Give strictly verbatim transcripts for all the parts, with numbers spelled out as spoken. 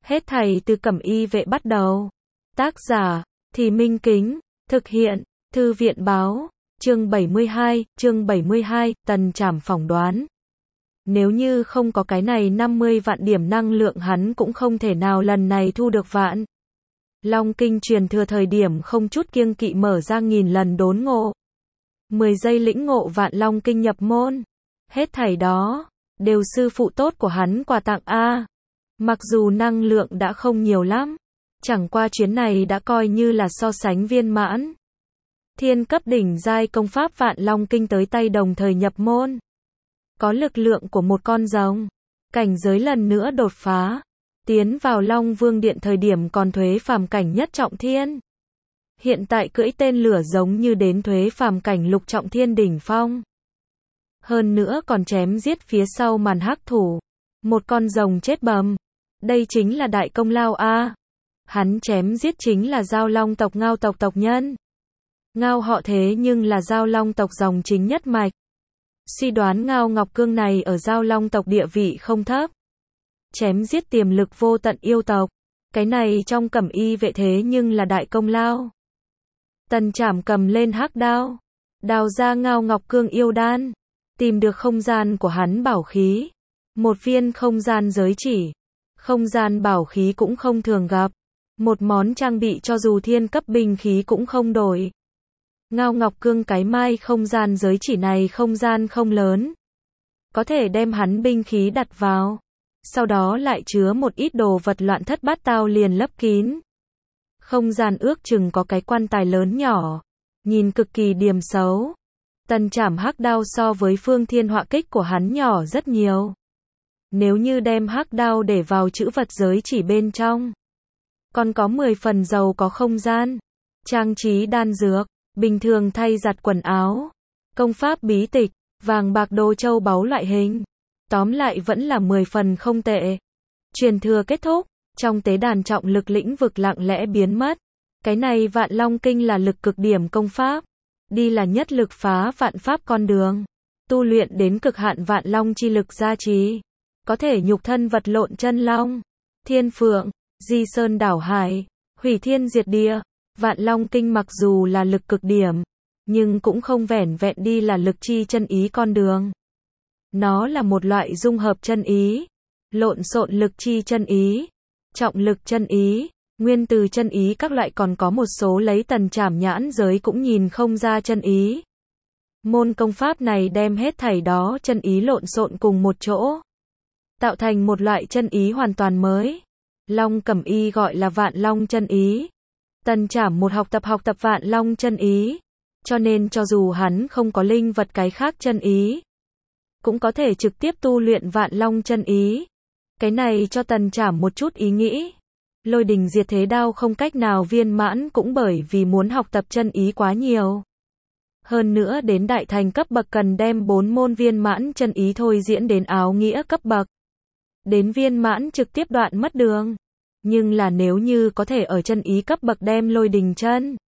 Hết thảy từ Cẩm Y Vệ bắt đầu. Tác giả, Thì Minh Kính, thực hiện, Thư viện báo, chương bảy mươi hai, chương bảy mươi hai, Tần Trảm phỏng đoán. Nếu như không có cái này năm mươi vạn điểm năng lượng hắn cũng không thể nào lần này thu được vạn. Long Kinh truyền thừa thời điểm không chút kiêng kỵ mở ra nghìn lần đốn ngộ. mười giây lĩnh ngộ vạn Long Kinh nhập môn. Hết thảy đó, đều sư phụ tốt của hắn quà tặng a. Mặc dù năng lượng đã không nhiều lắm, chẳng qua chuyến này đã coi như là so sánh viên mãn. Thiên cấp đỉnh giai công pháp vạn Long Kinh tới tay đồng thời nhập môn. Có lực lượng của một con rồng, cảnh giới lần nữa đột phá, tiến vào Long Vương Điện thời điểm còn thuế phàm cảnh nhất trọng thiên. Hiện tại cưỡi tên lửa giống như đến thuế phàm cảnh lục trọng thiên đỉnh phong. Hơn nữa còn chém giết phía sau màn hắc thủ, một con rồng chết bầm. Đây chính là đại công lao a. Hắn chém giết chính là Giao Long tộc Ngao tộc tộc nhân. Ngao họ thế nhưng là Giao Long tộc dòng chính nhất mạch. Suy đoán Ngao Ngọc Cương này ở Giao Long tộc địa vị không thấp. Chém giết tiềm lực vô tận yêu tộc. Cái này trong Cẩm Y Vệ thế nhưng là đại công lao. Tần Trảm cầm lên hắc đao, đào ra Ngao Ngọc Cương yêu đan, tìm được không gian của hắn bảo khí. Một viên không gian giới chỉ. Không gian bảo khí cũng không thường gặp. Một món trang bị cho dù thiên cấp binh khí cũng không đổi. Ngao Ngọc Cương cái mai không gian giới chỉ này không gian không lớn. Có thể đem hắn binh khí đặt vào. Sau đó lại chứa một ít đồ vật loạn thất bát tao liền lấp kín. Không gian ước chừng có cái quan tài lớn nhỏ. Nhìn cực kỳ điềm xấu. Tần Trảm hắc đao so với phương thiên họa kích của hắn nhỏ rất nhiều. Nếu như đem hắc đao để vào chữ vật giới chỉ bên trong, còn có mười phần giàu có không gian, trang trí đan dược, bình thường thay giặt quần áo, công pháp bí tịch, vàng bạc đồ châu báu loại hình. Tóm lại vẫn là mười phần không tệ. Truyền thừa kết thúc, trong tế đàn trọng lực lĩnh vực lặng lẽ biến mất. Cái này vạn Long Kinh là lực cực điểm công pháp. Đi là nhất lực phá vạn pháp con đường. Tu luyện đến cực hạn vạn Long chi lực gia trì. Có thể nhục thân vật lộn chân long, thiên phượng, di sơn đảo hải, hủy thiên diệt địa. Vạn Long Kinh mặc dù là lực cực điểm, nhưng cũng không vẻn vẹn đi là lực chi chân ý con đường. Nó là một loại dung hợp chân ý, lộn xộn lực chi chân ý, trọng lực chân ý, nguyên từ chân ý các loại, còn có một số lấy Tần Trảm nhãn giới cũng nhìn không ra chân ý. Môn công pháp này đem hết thảy đó chân ý lộn xộn cùng một chỗ, tạo thành một loại chân ý hoàn toàn mới. Long Cẩm Y gọi là vạn Long chân ý. Tần Trảm một học tập học tập vạn Long chân ý. Cho nên cho dù hắn không có linh vật cái khác chân ý, cũng có thể trực tiếp tu luyện vạn Long chân ý. Cái này cho Tần Trảm một chút ý nghĩ. Lôi đình diệt thế đao không cách nào viên mãn cũng bởi vì muốn học tập chân ý quá nhiều. Hơn nữa đến đại thành cấp bậc cần đem bốn môn viên mãn chân ý thôi diễn đến áo nghĩa cấp bậc. Đến viên mãn trực tiếp đoạn mất đường. Nhưng là nếu như có thể ở chân ý cấp bậc đem lôi đình chân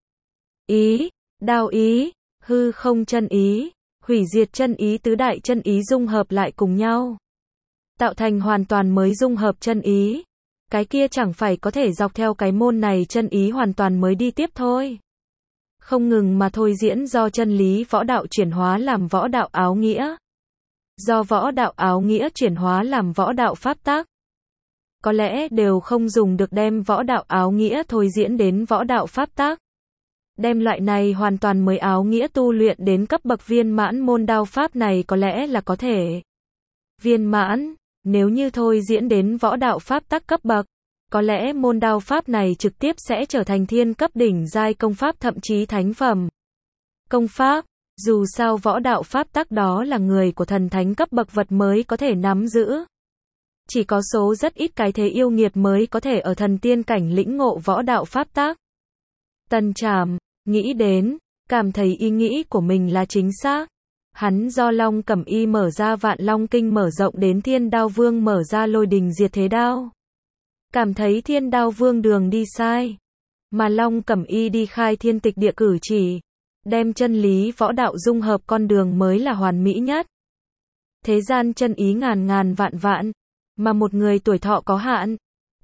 ý, đao ý, hư không chân ý, hủy diệt chân ý tứ đại chân ý dung hợp lại cùng nhau, tạo thành hoàn toàn mới dung hợp chân ý. Cái kia chẳng phải có thể dọc theo cái môn này chân ý hoàn toàn mới đi tiếp thôi. Không ngừng mà thôi diễn do chân lý võ đạo chuyển hóa làm võ đạo áo nghĩa. Do võ đạo áo nghĩa chuyển hóa làm võ đạo pháp tắc. Có lẽ đều không dùng được đem võ đạo áo nghĩa thôi diễn đến võ đạo pháp tắc. Đem loại này hoàn toàn mới áo nghĩa tu luyện đến cấp bậc viên mãn môn đao pháp này có lẽ là có thể. Viên mãn, nếu như thôi diễn đến võ đạo pháp tắc cấp bậc, có lẽ môn đao pháp này trực tiếp sẽ trở thành thiên cấp đỉnh giai công pháp thậm chí thánh phẩm. Công pháp, dù sao võ đạo pháp tắc đó là người của thần thánh cấp bậc vật mới có thể nắm giữ. Chỉ có số rất ít cái thế yêu nghiệt mới có thể ở thần tiên cảnh lĩnh ngộ võ đạo pháp tắc. Tần Trảm, nghĩ đến, cảm thấy ý nghĩ của mình là chính xác. Hắn do Long Cẩm Y mở ra vạn Long Kinh mở rộng đến Thiên Đao Vương mở ra lôi đình diệt thế đao. Cảm thấy Thiên Đao Vương đường đi sai. Mà Long Cẩm Y đi khai thiên tịch địa cử chỉ. Đem chân lý võ đạo dung hợp con đường mới là hoàn mỹ nhất. Thế gian chân ý ngàn ngàn vạn vạn. Mà một người tuổi thọ có hạn.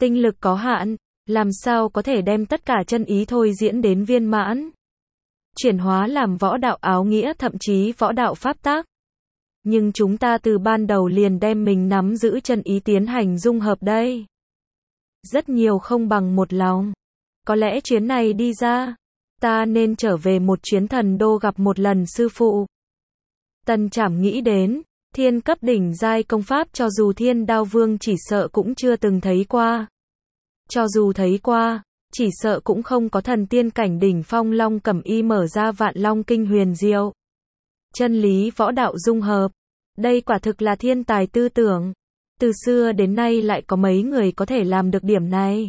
Tinh lực có hạn, làm sao có thể đem tất cả chân ý thôi diễn đến viên mãn. Chuyển hóa làm võ đạo áo nghĩa thậm chí võ đạo pháp tác. Nhưng chúng ta từ ban đầu liền đem mình nắm giữ chân ý tiến hành dung hợp đây. Rất nhiều không bằng một lòng. Có lẽ chuyến này đi ra, ta nên trở về một chuyến thần đô gặp một lần sư phụ. Tần Trảm nghĩ đến, thiên cấp đỉnh giai công pháp cho dù Thiên Đao Vương chỉ sợ cũng chưa từng thấy qua. Cho dù thấy qua, chỉ sợ cũng không có thần tiên cảnh đỉnh phong Long Cẩm Y mở ra Vạn Long Kinh huyền diệu. Chân lý võ đạo dung hợp. Đây quả thực là thiên tài tư tưởng. Từ xưa đến nay lại có mấy người có thể làm được điểm này.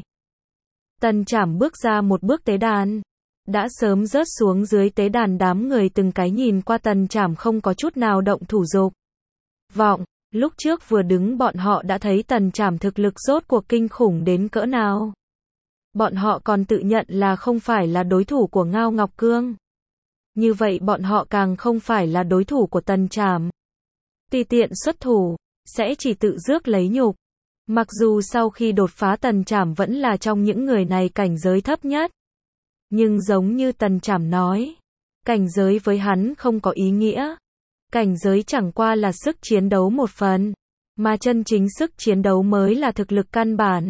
Tần Trảm bước ra một bước tế đàn. Đã sớm rớt xuống dưới tế đàn, đám người từng cái nhìn qua Tần Trảm không có chút nào động thủ dục vọng. Lúc trước vừa đứng bọn họ đã thấy Tần Trảm thực lực rốt cuộc kinh khủng đến cỡ nào. Bọn họ còn tự nhận là không phải là đối thủ của Ngao Ngọc Cương. Như vậy bọn họ càng không phải là đối thủ của Tần Trảm. Tùy tiện xuất thủ, sẽ chỉ tự rước lấy nhục. Mặc dù sau khi đột phá Tần Trảm vẫn là trong những người này cảnh giới thấp nhất. Nhưng giống như Tần Trảm nói, cảnh giới với hắn không có ý nghĩa. Cảnh giới chẳng qua là sức chiến đấu một phần, mà chân chính sức chiến đấu mới là thực lực căn bản.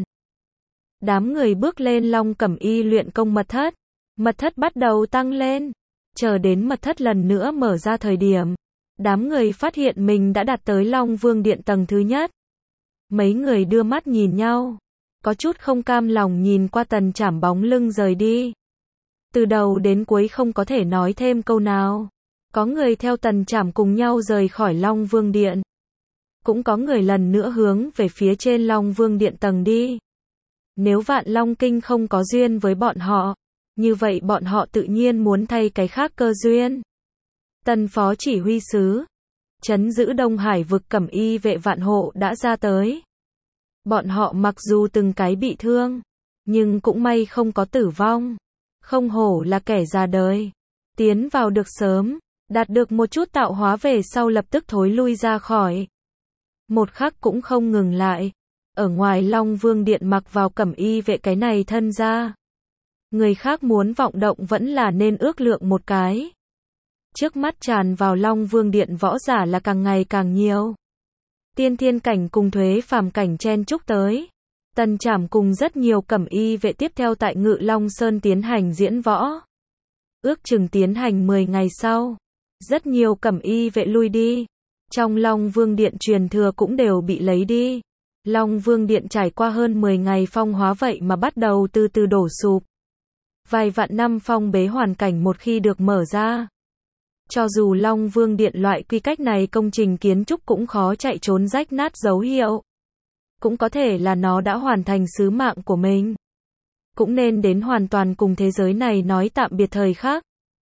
Đám người bước lên Long Cẩm Y luyện công mật thất. Mật thất bắt đầu tăng lên. Chờ đến mật thất lần nữa mở ra thời điểm, đám người phát hiện mình đã đạt tới Long Vương Điện tầng thứ nhất. Mấy người đưa mắt nhìn nhau, có chút không cam lòng nhìn qua Tần Trảm bóng lưng rời đi. Từ đầu đến cuối không có thể nói thêm câu nào. Có người theo Tần Trảm cùng nhau rời khỏi Long Vương Điện. Cũng có người lần nữa hướng về phía trên Long Vương Điện tầng đi. Nếu Vạn Long Kinh không có duyên với bọn họ, như vậy bọn họ tự nhiên muốn thay cái khác cơ duyên. Tần phó chỉ huy sứ, trấn giữ Đông Hải vực Cẩm Y vệ vạn hộ đã ra tới. Bọn họ mặc dù từng cái bị thương, nhưng cũng may không có tử vong. Không hổ là kẻ già đời. Tiến vào được sớm, đạt được một chút tạo hóa về sau lập tức thối lui ra khỏi. Một khắc cũng không ngừng lại. Ở ngoài Long Vương Điện mặc vào Cẩm Y vệ cái này thân ra. Người khác muốn vọng động vẫn là nên ước lượng một cái. Trước mắt tràn vào Long Vương Điện võ giả là càng ngày càng nhiều. Tiên thiên cảnh cùng thuế phàm cảnh chen chúc tới. Tần Trảm cùng rất nhiều Cẩm Y vệ tiếp theo tại Ngự Long Sơn tiến hành diễn võ. Ước chừng tiến hành mười ngày sau, rất nhiều Cẩm Y vệ lui đi. Trong Long Vương Điện truyền thừa cũng đều bị lấy đi. Long Vương Điện trải qua hơn mười ngày phong hóa vậy mà bắt đầu từ từ đổ sụp. Vài vạn năm phong bế hoàn cảnh một khi được mở ra. Cho dù Long Vương Điện loại quy cách này công trình kiến trúc cũng khó chạy trốn rách nát dấu hiệu. Cũng có thể là nó đã hoàn thành sứ mạng của mình. Cũng nên đến hoàn toàn cùng thế giới này nói tạm biệt thời khắc.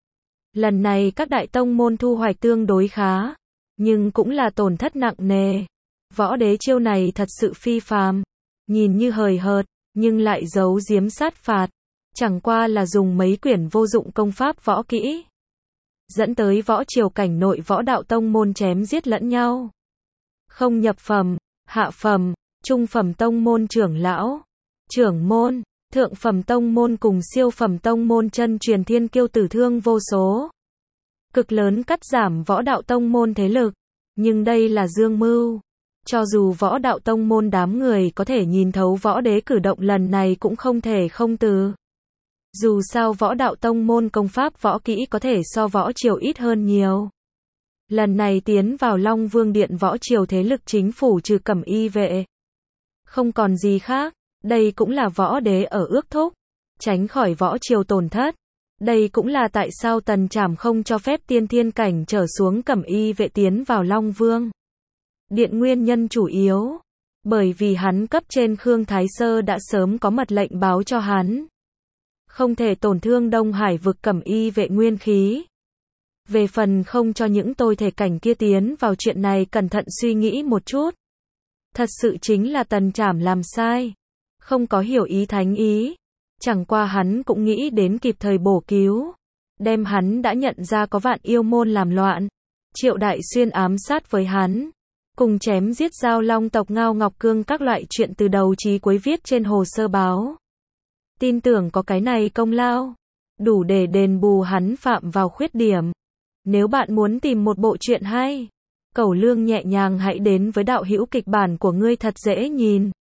Lần này các đại tông môn thu hoạch tương đối khá, nhưng cũng là tổn thất nặng nề. Võ đế chiêu này thật sự phi phàm, nhìn như hời hợt, nhưng lại giấu giếm sát phạt. Chẳng qua là dùng mấy quyển vô dụng công pháp võ kỹ, dẫn tới võ triều cảnh nội võ đạo tông môn chém giết lẫn nhau. Không nhập phẩm, hạ phẩm, trung phẩm tông môn trưởng lão, trưởng môn, thượng phẩm tông môn cùng siêu phẩm tông môn chân truyền thiên kiêu tử thương vô số. Cực lớn cắt giảm võ đạo tông môn thế lực, nhưng đây là dương mưu. Cho dù võ đạo tông môn đám người có thể nhìn thấu võ đế cử động lần này cũng không thể không từ. Dù sao võ đạo tông môn công pháp võ kỹ có thể so võ triều ít hơn nhiều. Lần này tiến vào Long Vương Điện võ triều thế lực chính phủ trừ Cẩm Y vệ. Không còn gì khác, đây cũng là võ đế ở ước thúc, tránh khỏi võ triều tổn thất. Đây cũng là tại sao Tần Trảm không cho phép tiên thiên cảnh trở xuống Cẩm Y vệ tiến vào Long Vương Điện nguyên nhân chủ yếu. Bởi vì hắn cấp trên Khương Thái Sơ đã sớm có mật lệnh báo cho hắn. Không thể tổn thương Đông Hải vực Cẩm Y vệ nguyên khí. Về phần không cho những tôi thể cảnh kia tiến vào chuyện này cẩn thận suy nghĩ một chút. Thật sự chính là Tần Trảm làm sai. Không có hiểu ý thánh ý. Chẳng qua hắn cũng nghĩ đến kịp thời bổ cứu. Đem hắn đã nhận ra có vạn yêu môn làm loạn. Triệu Đại Xuyên ám sát với hắn. cùng chém giết giao long tộc Ngao Ngọc Cương các loại chuyện từ đầu chí cuối viết trên hồ sơ báo. Tin tưởng có cái này công lao, đủ để đền bù hắn phạm vào khuyết điểm. Nếu bạn muốn tìm một bộ truyện hay, cẩu lương nhẹ nhàng hãy đến với đạo hữu kịch bản của ngươi thật dễ nhìn.